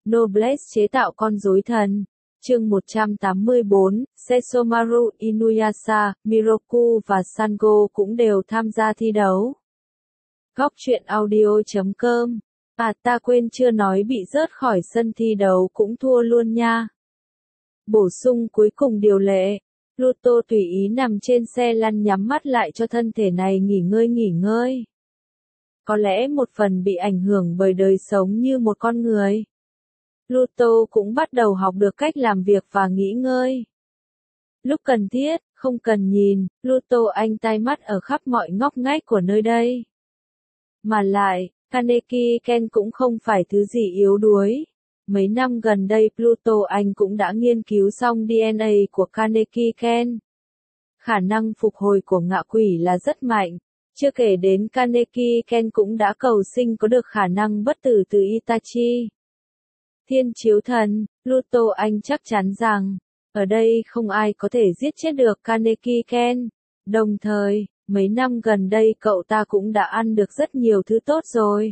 Noblesse chế tạo con rối thần. Chương 184, Sesomaru Inuyasha, Miroku và Sango cũng đều tham gia thi đấu. Góc truyện audio.com. À ta quên chưa nói bị rớt khỏi sân thi đấu cũng thua luôn nha. Bổ sung cuối cùng điều lệ. Pluto tùy ý nằm trên xe lăn nhắm mắt lại cho thân thể này nghỉ ngơi. Có lẽ một phần bị ảnh hưởng bởi đời sống như một con người. Pluto cũng bắt đầu học được cách làm việc và nghỉ ngơi. Lúc cần thiết, không cần nhìn, Pluto anh tai mắt ở khắp mọi ngóc ngách của nơi đây. Mà lại, Kaneki Ken cũng không phải thứ gì yếu đuối. Mấy năm gần đây Pluto anh cũng đã nghiên cứu xong DNA của Kaneki Ken. Khả năng phục hồi của ngạ quỷ là rất mạnh. Chưa kể đến Kaneki Ken cũng đã cầu sinh có được khả năng bất tử từ Itachi. Thiên chiếu thần, Pluto anh chắc chắn rằng, ở đây không ai có thể giết chết được Kaneki Ken. Đồng thời, mấy năm gần đây cậu ta cũng đã ăn được rất nhiều thứ tốt rồi.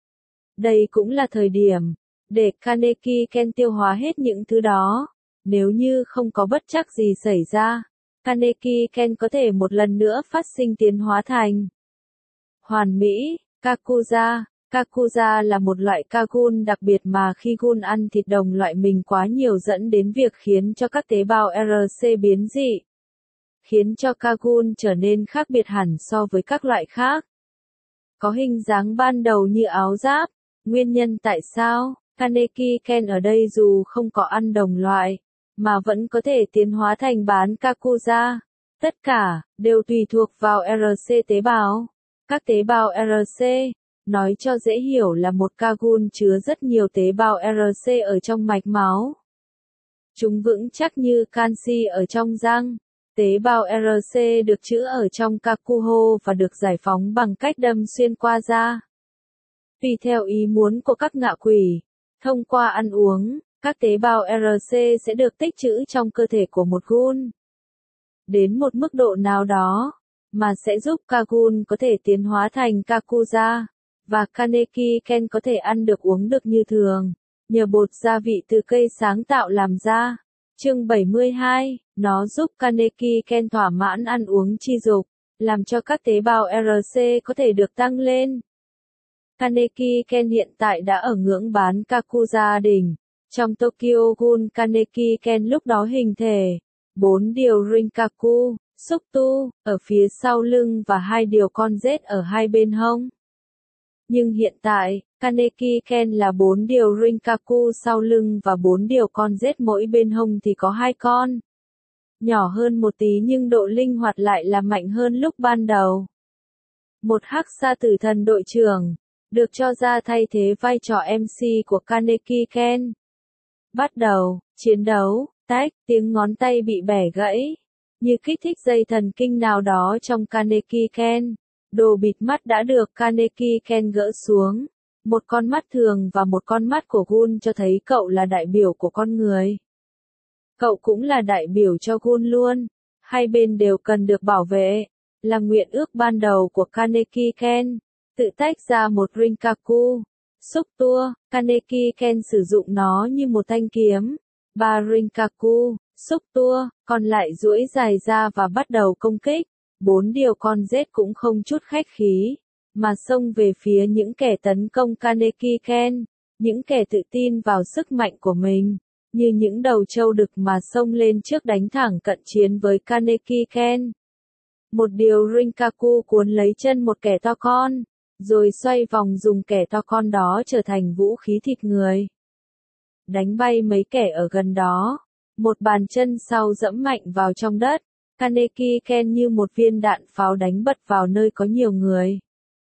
Đây cũng là thời điểm để Kaneki Ken tiêu hóa hết những thứ đó. Nếu như không có bất trắc gì xảy ra, Kaneki Ken có thể một lần nữa phát sinh tiến hóa thành hoàn mỹ, Kakuza. Kakuza là một loại Kagun đặc biệt mà khi Gun ăn thịt đồng loại mình quá nhiều dẫn đến việc khiến cho các tế bào RC biến dị. Khiến cho Kagun trở nên khác biệt hẳn so với các loại khác. Có hình dáng ban đầu như áo giáp. Nguyên nhân tại sao Kaneki Ken ở đây dù không có ăn đồng loại, mà vẫn có thể tiến hóa thành bán Kakuza. Tất cả đều tùy thuộc vào RC tế bào. Các tế bào RC, nói cho dễ hiểu là một Kagun chứa rất nhiều tế bào RC ở trong mạch máu. Chúng vững chắc như canxi ở trong răng. Tế bào RC được trữ ở trong Kakuho và được giải phóng bằng cách đâm xuyên qua da. Tùy theo ý muốn của các ngạ quỷ, thông qua ăn uống, các tế bào RC sẽ được tích trữ trong cơ thể của một Gun. Đến một mức độ nào đó, mà sẽ giúp Kagun có thể tiến hóa thành Kakuza, và Kaneki Ken có thể ăn được uống được như thường, nhờ bột gia vị từ cây sáng tạo làm ra. Chương 72, nó giúp Kaneki Ken thỏa mãn ăn uống chi dục, làm cho các tế bào RC có thể được tăng lên. Kaneki Ken hiện tại đã ở ngưỡng bán Kakuza đỉnh. Trong Tokyo Gun Kaneki Ken lúc đó hình thể 4 điều Rinkaku, xúc tu, ở phía sau lưng và 2 điều con rết ở hai bên hông. Nhưng hiện tại, Kaneki Ken là 4 điều Rinkaku sau lưng và 4 điều con rết mỗi bên hông thì có 2 con. Nhỏ hơn một tí nhưng độ linh hoạt lại là mạnh hơn lúc ban đầu. Một hắc sa tử thần đội trưởng, được cho ra thay thế vai trò MC của Kaneki Ken. Bắt đầu, chiến đấu, tách, tiếng ngón tay bị bẻ gãy. Như kích thích dây thần kinh nào đó trong Kaneki Ken. Đồ bịt mắt đã được Kaneki Ken gỡ xuống. Một con mắt thường và một con mắt của Gun cho thấy cậu là đại biểu của con người. Cậu cũng là đại biểu cho Gun luôn. Hai bên đều cần được bảo vệ. Là nguyện ước ban đầu của Kaneki Ken. Tự tách ra một Rinkaku. Xúc tua, Kaneki Ken sử dụng nó như một thanh kiếm. 3 Rinkaku, xúc tua, còn lại duỗi dài ra và bắt đầu công kích. 4 điều con rết cũng không chút khách khí, mà xông về phía những kẻ tấn công Kaneki Ken, những kẻ tự tin vào sức mạnh của mình, như những đầu trâu đực mà xông lên trước đánh thẳng cận chiến với Kaneki Ken. Một điều Rinkaku cuốn lấy chân một kẻ to con, rồi xoay vòng dùng kẻ to con đó trở thành vũ khí thịt người. Đánh bay mấy kẻ ở gần đó, một bàn chân sau dẫm mạnh vào trong đất. Kaneki Ken như một viên đạn pháo đánh bật vào nơi có nhiều người.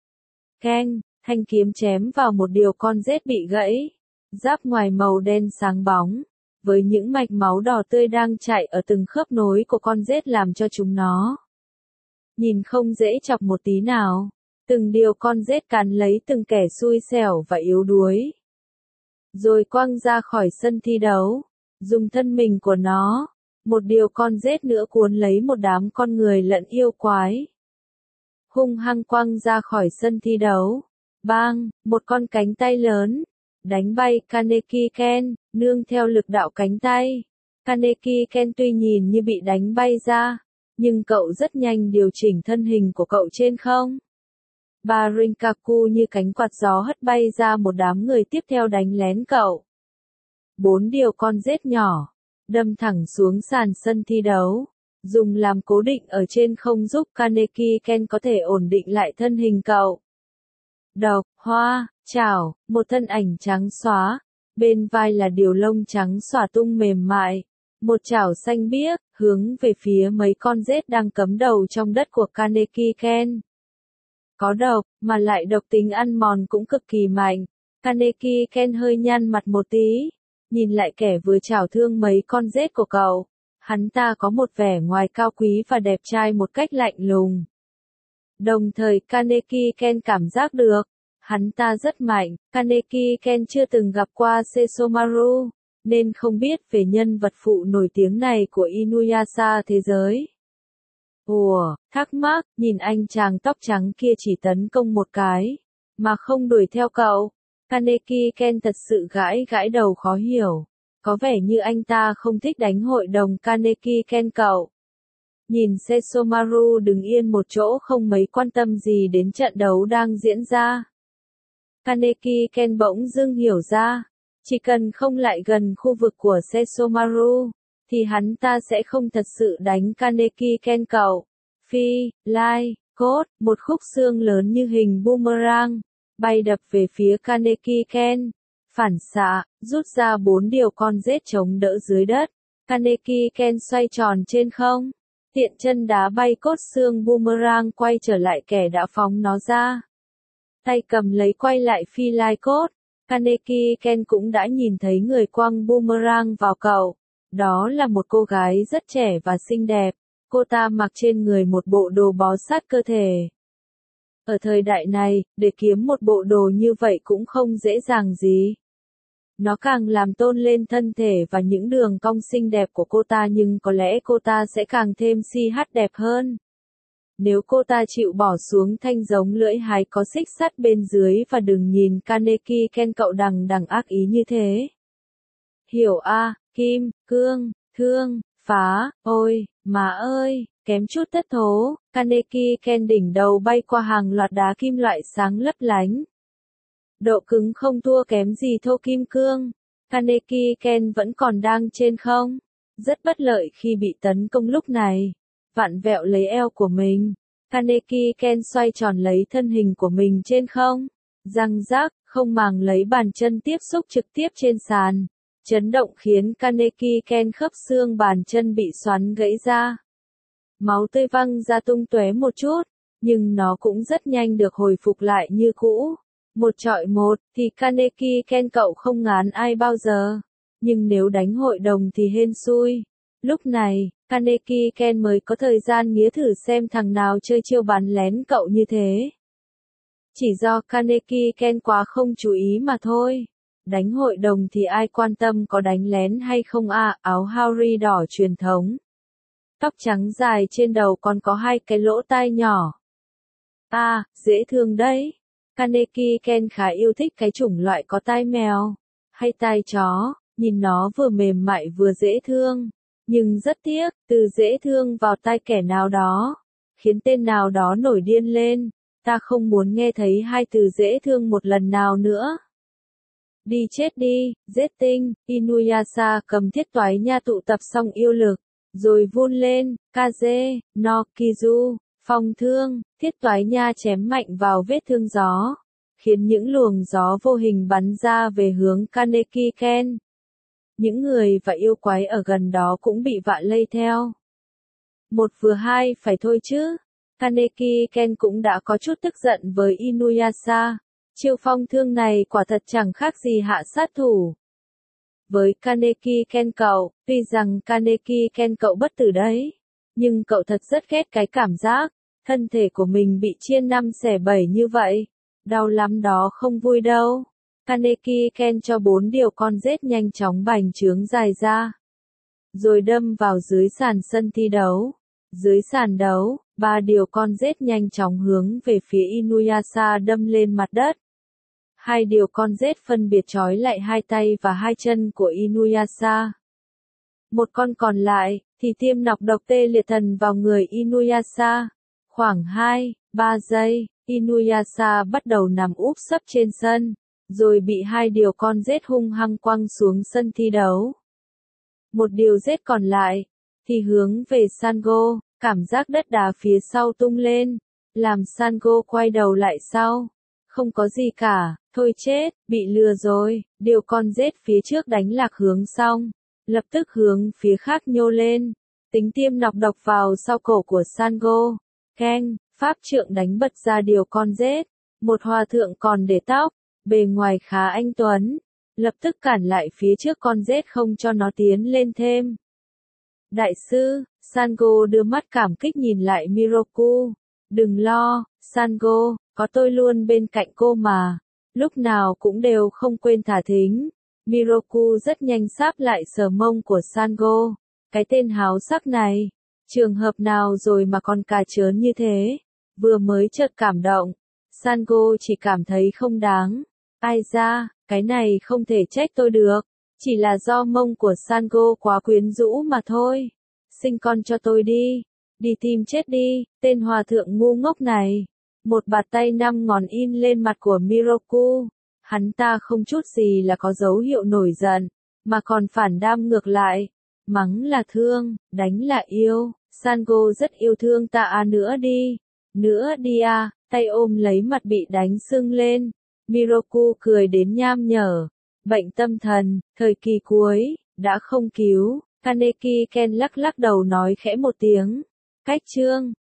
Keng, thanh kiếm chém vào một điều con rết bị gãy. Giáp ngoài màu đen sáng bóng, với những mạch máu đỏ tươi đang chạy ở từng khớp nối của con rết làm cho chúng nó nhìn không dễ chọc một tí nào. Từng điều con rết cắn lấy từng kẻ xui xẻo và yếu đuối. Rồi quăng ra khỏi sân thi đấu, dùng thân mình của nó. Một điều con rết nữa cuốn lấy một đám con người lẫn yêu quái. Hung hăng quăng ra khỏi sân thi đấu. Bang, một con cánh tay lớn, đánh bay Kaneki Ken, nương theo lực đạo cánh tay. Kaneki Ken tuy nhìn như bị đánh bay ra, nhưng cậu rất nhanh điều chỉnh thân hình của cậu trên không. Ba Rinkaku như cánh quạt gió hất bay ra một đám người tiếp theo đánh lén cậu. 4 điều con rết nhỏ, đâm thẳng xuống sàn sân thi đấu, dùng làm cố định ở trên không giúp Kaneki Ken có thể ổn định lại thân hình cậu. Độc, hoa, chảo, một thân ảnh trắng xóa, bên vai là điều lông trắng xõa tung mềm mại, một chảo xanh biếc, hướng về phía mấy con rết đang cắm đầu trong đất của Kaneki Ken. Có độc, mà lại độc tính ăn mòn cũng cực kỳ mạnh. Kaneki Ken hơi nhăn mặt một tí, nhìn lại kẻ vừa chảo thương mấy con rết của cậu. Hắn ta có một vẻ ngoài cao quý và đẹp trai một cách lạnh lùng. Đồng thời Kaneki Ken cảm giác được, hắn ta rất mạnh. Kaneki Ken chưa từng gặp qua Sesomaru, nên không biết về nhân vật phụ nổi tiếng này của Inuyasha thế giới. Ủa, thắc mắc, nhìn anh chàng tóc trắng kia chỉ tấn công một cái, mà không đuổi theo cậu. Kaneki Ken thật sự gãi gãi đầu khó hiểu. Có vẻ như anh ta không thích đánh hội đồng Kaneki Ken cậu. Nhìn Sesomaru đứng yên một chỗ không mấy quan tâm gì đến trận đấu đang diễn ra. Kaneki Ken bỗng dưng hiểu ra, chỉ cần không lại gần khu vực của Sesomaru, thì hắn ta sẽ không thật sự đánh Kaneki Ken cậu. Phi, lai, cốt, một khúc xương lớn như hình boomerang, bay đập về phía Kaneki Ken. Phản xạ, rút ra 4 điều con rết chống đỡ dưới đất. Kaneki Ken xoay tròn trên không, tiện chân đá bay cốt xương boomerang quay trở lại kẻ đã phóng nó ra. Tay cầm lấy quay lại phi lai cốt. Kaneki Ken cũng đã nhìn thấy người quăng boomerang vào cậu. Đó là một cô gái rất trẻ và xinh đẹp. Cô ta mặc trên người một bộ đồ bó sát cơ thể. Ở thời đại này, để kiếm một bộ đồ như vậy cũng không dễ dàng gì. Nó càng làm tôn lên thân thể và những đường cong xinh đẹp của cô ta, nhưng có lẽ cô ta sẽ càng thêm si hát đẹp hơn. Nếu cô ta chịu bỏ xuống thanh giống lưỡi hái có xích sắt bên dưới và đừng nhìn Kaneki Ken cậu đằng ác ý như thế. Hiểu a, kim, cương, thương, phá, ôi, má ơi, kém chút thất thố. Kaneki Ken đỉnh đầu bay qua hàng loạt đá kim loại sáng lấp lánh. Độ cứng không thua kém gì thô kim cương. Kaneki Ken vẫn còn đang trên không. Rất bất lợi khi bị tấn công lúc này. Vặn vẹo lấy eo của mình. Kaneki Ken xoay tròn lấy thân hình của mình trên không. Răng rác, không màng lấy bàn chân tiếp xúc trực tiếp trên sàn. Chấn động khiến Kaneki Ken khớp xương bàn chân bị xoắn gãy ra. Máu tươi văng ra tung tóe một chút, nhưng nó cũng rất nhanh được hồi phục lại như cũ. Một chọi một, thì Kaneki Ken cậu không ngán ai bao giờ. Nhưng nếu đánh hội đồng thì hên xui. Lúc này, Kaneki Ken mới có thời gian nghía thử xem thằng nào chơi chiêu bắn lén cậu như thế. Chỉ do Kaneki Ken quá không chú ý mà thôi. Đánh hội đồng thì ai quan tâm có đánh lén hay không à, áo Haori đỏ truyền thống. Tóc trắng dài trên đầu còn có 2 cái lỗ tai nhỏ. À, dễ thương đấy. Kaneki Ken khá yêu thích cái chủng loại có tai mèo, hay tai chó, nhìn nó vừa mềm mại vừa dễ thương. Nhưng rất tiếc, từ dễ thương vào tai kẻ nào đó, khiến tên nào đó nổi điên lên. Ta không muốn nghe thấy 2 từ dễ thương một lần nào nữa. Đi chết đi, giết tinh. Inuyasha cầm thiết toái nha tụ tập xong yêu lực, rồi vun lên, Kaze, no Kizu, phong thương, thiết toái nha chém mạnh vào vết thương gió, khiến những luồng gió vô hình bắn ra về hướng Kaneki Ken. Những người và yêu quái ở gần đó cũng bị vạ lây theo. Một vừa hai phải thôi chứ. Kaneki Ken cũng đã có chút tức giận với Inuyasha. Chiêu phong thương này quả thật chẳng khác gì hạ sát thủ. Với Kaneki Ken cậu, tuy rằng Kaneki Ken cậu bất tử đấy, nhưng cậu thật rất ghét cái cảm giác thân thể của mình bị chia 5 xẻ 7 như vậy. Đau lắm đó, không vui đâu. Kaneki Ken cho 4 điều con rết nhanh chóng bành trướng dài ra, rồi đâm vào dưới sàn sân thi đấu. Dưới sàn đấu, 3 điều con rết nhanh chóng hướng về phía Inuyasha đâm lên mặt đất. Hai điều con rết phân biệt trói lại hai tay và hai chân của Inuyasha. Một con còn lại, thì tiêm nọc độc tê liệt thần vào người Inuyasha. Khoảng 2-3 giây, Inuyasha bắt đầu nằm úp sấp trên sân, rồi bị hai điều con rết hung hăng quăng xuống sân thi đấu. Một điều rết còn lại, thì hướng về Sango, cảm giác đất đá phía sau tung lên, làm Sango quay đầu lại sau. Không có gì cả, thôi chết, bị lừa rồi, điều con rết phía trước đánh lạc hướng xong, lập tức hướng phía khác nhô lên, tính tiêm nọc độc vào sau cổ của Sango. Keng, pháp trượng đánh bật ra điều con rết, một hòa thượng còn để tóc, bề ngoài khá anh tuấn, lập tức cản lại phía trước con rết không cho nó tiến lên thêm. Đại sư, Sango đưa mắt cảm kích nhìn lại Miroku. Đừng lo, Sango, có tôi luôn bên cạnh cô mà, lúc nào cũng đều không quên thả thính. Miroku rất nhanh sáp lại sờ mông của Sango. Cái tên háo sắc này, trường hợp nào rồi mà còn cà chớn như thế, vừa mới chợt cảm động. Sango chỉ cảm thấy không đáng. Ai ra, cái này không thể trách tôi được, chỉ là do mông của Sango quá quyến rũ mà thôi. Sinh con cho tôi đi, đi tìm chết đi, tên hòa thượng ngu ngốc này. Một bạt tay 5 ngón in lên mặt của Miroku. Hắn ta không chút gì là có dấu hiệu nổi giận, mà còn phản đam ngược lại. Mắng là thương, đánh là yêu, Sango rất yêu thương ta à, nữa đi à, tay ôm lấy mặt bị đánh sưng lên. Miroku cười đến nham nhở. Bệnh tâm thần, thời kỳ cuối, đã không cứu. Kaneki Ken lắc lắc đầu nói khẽ một tiếng. Cách chương